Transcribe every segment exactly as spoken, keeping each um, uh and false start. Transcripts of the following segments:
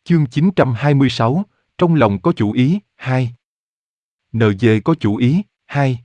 Chương chín trăm hai mươi sáu, trong lòng có chủ ý, hai. en giê có chủ ý, hai.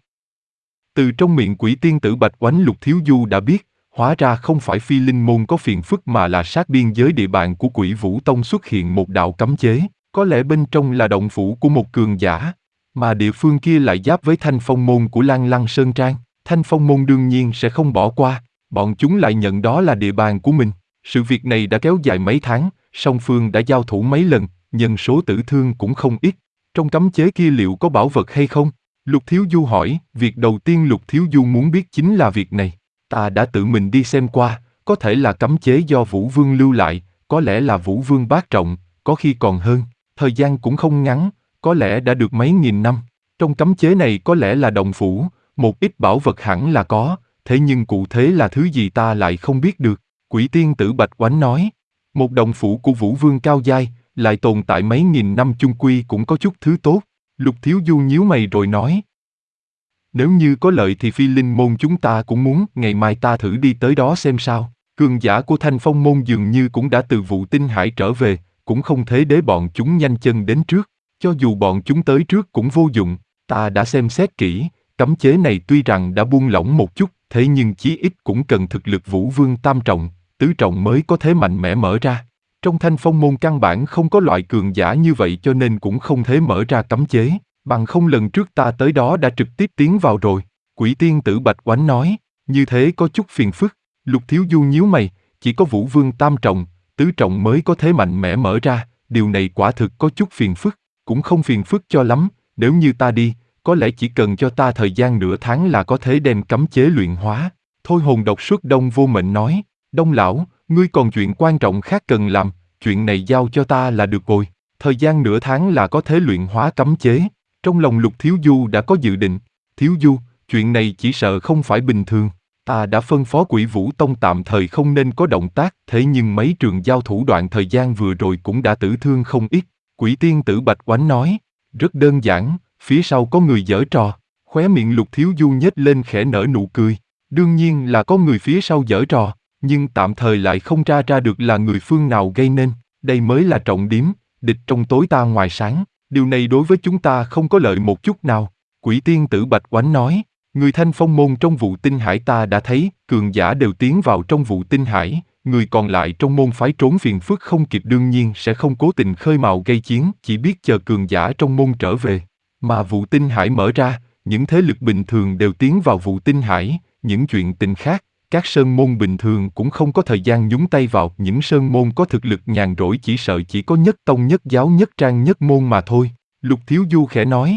Từ trong miệng quỷ tiên tử Bạch Oánh, Lục Thiếu Du đã biết, hóa ra không phải Phi Linh Môn có phiền phức mà là sát biên giới địa bàn của Quỷ Vũ Tông xuất hiện một đạo cấm chế, có lẽ bên trong là động phủ của một cường giả, mà địa phương kia lại giáp với Thanh Phong Môn của Lan Lăng Sơn Trang. Thanh Phong Môn đương nhiên sẽ không bỏ qua, bọn chúng lại nhận đó là địa bàn của mình. Sự việc này đã kéo dài mấy tháng, song phương đã giao thủ mấy lần, nhân số tử thương cũng không ít. Trong cấm chế kia liệu có bảo vật hay không? Lục Thiếu Du hỏi. Việc đầu tiên Lục Thiếu Du muốn biết chính là việc này. Ta đã tự mình đi xem qua, có thể là cấm chế do Vũ Vương lưu lại, có lẽ là Vũ Vương bát trọng, có khi còn hơn. Thời gian cũng không ngắn, có lẽ đã được mấy nghìn năm. Trong cấm chế này có lẽ là động phủ, một ít bảo vật hẳn là có, thế nhưng cụ thể là thứ gì ta lại không biết được. Quỷ tiên tử Bạch Oánh nói, một động phủ của Vũ Vương cao giai, lại tồn tại mấy nghìn năm chung quy cũng có chút thứ tốt. Lục Thiếu Du nhíu mày rồi nói, nếu như có lợi thì Phi Linh Môn chúng ta cũng muốn, ngày mai ta thử đi tới đó xem sao. Cường giả của Thanh Phong Môn dường như cũng đã từ Vụ Tinh Hải trở về, cũng không thế để bọn chúng nhanh chân đến trước. Cho dù bọn chúng tới trước cũng vô dụng, ta đã xem xét kỹ, cấm chế này tuy rằng đã buông lỏng một chút, thế nhưng chí ít cũng cần thực lực Vũ Vương tam trọng, tứ trọng mới có thể mạnh mẽ mở ra. Trong Thanh Phong Môn căn bản không có loại cường giả như vậy cho nên cũng không thể mở ra cấm chế, bằng không lần trước ta tới đó đã trực tiếp tiến vào rồi. Quỷ tiên tử Bạch Oánh nói, như thế có chút phiền phức. Lục Thiếu Du nhíu mày, chỉ có Vũ Vương tam trọng, tứ trọng mới có thể mạnh mẽ mở ra, điều này quả thực có chút phiền phức. Cũng không phiền phức cho lắm, nếu như ta đi, có lẽ chỉ cần cho ta thời gian nửa tháng là có thể đem cấm chế luyện hóa. Thôi hồn độc xuất Đông Vô Mệnh nói, Đông lão, ngươi còn chuyện quan trọng khác cần làm, chuyện này giao cho ta là được rồi. Thời gian nửa tháng là có thể luyện hóa cấm chế. Trong lòng Lục Thiếu Du đã có dự định. Thiếu Du, chuyện này chỉ sợ không phải bình thường. Ta đã phân phó Quỷ Vũ Tông tạm thời không nên có động tác, thế nhưng mấy trường giao thủ đoạn thời gian vừa rồi cũng đã tử thương không ít. Quỷ tiên tử Bạch Oánh nói, rất đơn giản, phía sau có người giở trò. Khóe miệng Lục Thiếu Du nhếch lên khẽ nở nụ cười. Đương nhiên là có người phía sau giở trò, nhưng tạm thời lại không tra ra được là người phương nào gây nên. Đây mới là trọng điểm, địch trong tối ta ngoài sáng. Điều này đối với chúng ta không có lợi một chút nào. Quỷ tiên tử Bạch Oánh nói, người Thanh Phong Môn trong Vụ Tinh Hải ta đã thấy, cường giả đều tiến vào trong Vụ Tinh Hải, người còn lại trong môn phái trốn phiền phức không kịp đương nhiên sẽ không cố tình khơi mào gây chiến, chỉ biết chờ cường giả trong môn trở về. Mà Vụ Tinh Hải mở ra, những thế lực bình thường đều tiến vào Vụ Tinh Hải, những chuyện tình khác, các sơn môn bình thường cũng không có thời gian nhúng tay vào. Những sơn môn có thực lực nhàn rỗi chỉ sợ chỉ có nhất tông nhất giáo nhất trang nhất môn mà thôi. Lục Thiếu Du khẽ nói,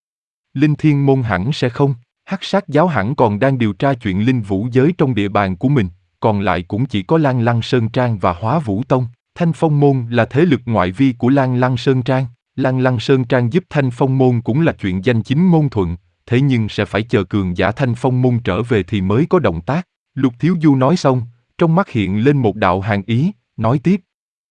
Linh Thiên Môn hẳn sẽ không, Hắc Sát giáo hẳn còn đang điều tra chuyện linh vũ giới trong địa bàn của mình, còn lại cũng chỉ có Lan Lăng Sơn Trang và Hóa Vũ Tông. Thanh Phong Môn là thế lực ngoại vi của Lan Lăng Sơn Trang. Lan Lăng Sơn Trang giúp Thanh Phong Môn cũng là chuyện danh chính ngôn thuận, thế nhưng sẽ phải chờ cường giả Thanh Phong Môn trở về thì mới có động tác. Lục Thiếu Du nói xong, trong mắt hiện lên một đạo hàn ý, nói tiếp.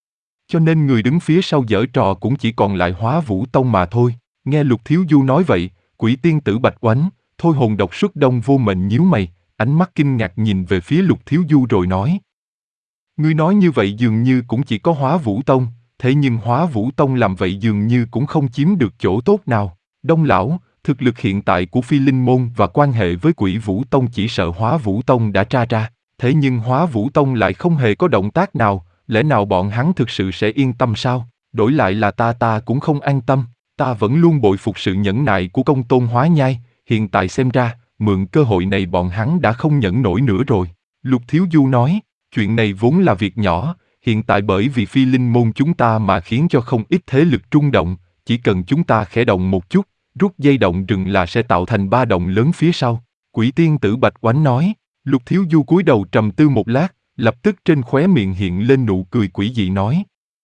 Cho nên người đứng phía sau giở trò cũng chỉ còn lại Hóa Vũ Tông mà thôi. Nghe Lục Thiếu Du nói vậy, quỷ tiên tử Bạch Oánh, thôi hồn độc xuất Đông Vô Mệnh nhíu mày, ánh mắt kinh ngạc nhìn về phía Lục Thiếu Du rồi nói. Ngươi nói như vậy dường như cũng chỉ có Hóa Vũ Tông, thế nhưng Hóa Vũ Tông làm vậy dường như cũng không chiếm được chỗ tốt nào. Đông lão, thực lực hiện tại của Phi Linh Môn và quan hệ với Quỷ Vũ Tông chỉ sợ Hóa Vũ Tông đã tra ra, thế nhưng Hóa Vũ Tông lại không hề có động tác nào, lẽ nào bọn hắn thực sự sẽ yên tâm sao? Đổi lại là ta ta cũng không an tâm, ta vẫn luôn bội phục sự nhẫn nại của Công Tôn Hóa Nhai, hiện tại xem ra, mượn cơ hội này bọn hắn đã không nhẫn nổi nữa rồi. Lục Thiếu Du nói, chuyện này vốn là việc nhỏ, hiện tại bởi vì Phi Linh Môn chúng ta mà khiến cho không ít thế lực rung động, chỉ cần chúng ta khẽ động một chút, rút dây động rừng là sẽ tạo thành ba động lớn phía sau. Quỷ tiên tử Bạch Oánh nói. Lục Thiếu Du cúi đầu trầm tư một lát, lập tức trên khóe miệng hiện lên nụ cười quỷ dị nói.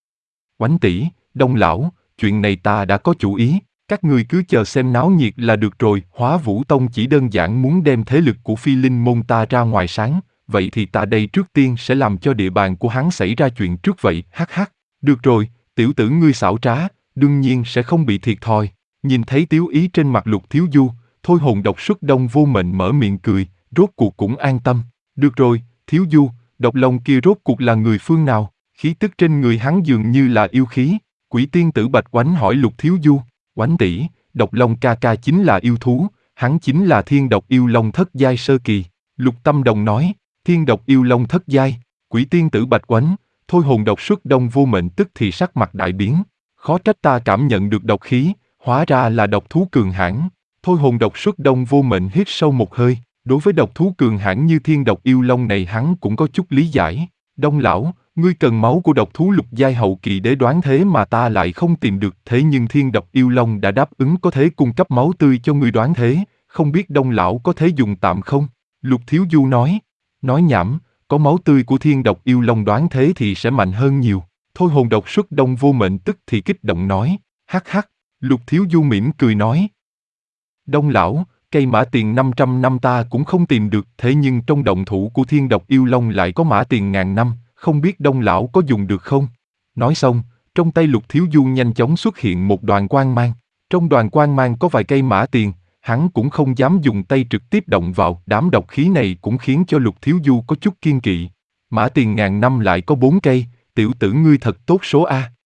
Oánh tỷ, Đông lão, chuyện này ta đã có chủ ý, các người cứ chờ xem náo nhiệt là được rồi. Hóa Vũ Tông chỉ đơn giản muốn đem thế lực của Phi Linh Môn ta ra ngoài sáng, vậy thì ta đây trước tiên sẽ làm cho địa bàn của hắn xảy ra chuyện trước vậy. Hắc hắc, được rồi, tiểu tử ngươi xảo trá, đương nhiên sẽ không bị thiệt thòi. Nhìn thấy tiếu ý trên mặt Lục Thiếu Du, thôi hồn độc xuất Đông Vô Mệnh mở miệng cười, rốt cuộc cũng an tâm. Được rồi, Thiếu Du, độc long kia rốt cuộc là người phương nào? Khí tức trên người hắn dường như là yêu khí. Quỷ tiên tử Bạch Oánh hỏi Lục Thiếu Du, Oánh tỷ, độc long ca ca chính là yêu thú, hắn chính là thiên độc yêu long thất giai sơ kỳ. Lục Tâm Đồng nói, thiên độc yêu long thất giai, quỷ tiên tử Bạch Oánh, thôi hồn độc xuất đông vô mệnh tức thì sắc mặt đại biến. Khó trách ta cảm nhận được độc khí, hóa ra là độc thú cường hãn. Thôi hồn độc xuất đông vô mệnh hít sâu một hơi, đối với độc thú cường hãn như thiên độc yêu long này hắn cũng có chút lý giải. Đông lão, ngươi cần máu của độc thú lục giai hậu kỳ để đoán thế mà ta lại không tìm được, thế nhưng thiên độc yêu long đã đáp ứng có thể cung cấp máu tươi cho ngươi đoán thế, không biết đông lão có thể dùng tạm không? Lục Thiếu Du nói, nói nhảm, có máu tươi của thiên độc yêu long đoán thế thì sẽ mạnh hơn nhiều. Thôi hồn độc xuất đông vô mệnh tức thì kích động nói, hắc hắc, Lục Thiếu Du mỉm cười nói. Đông lão, cây mã tiền năm trăm năm ta cũng không tìm được, thế nhưng trong động thủ của thiên độc yêu long lại có mã tiền ngàn năm, không biết đông lão có dùng được không? Nói xong, trong tay Lục Thiếu Du nhanh chóng xuất hiện một đoàn quang mang. Trong đoàn quang mang có vài cây mã tiền, hắn cũng không dám dùng tay trực tiếp động vào, đám độc khí này cũng khiến cho Lục Thiếu Du có chút kiêng kỵ. Mã tiền ngàn năm lại có bốn cây, tiểu tử ngươi thật tốt số a.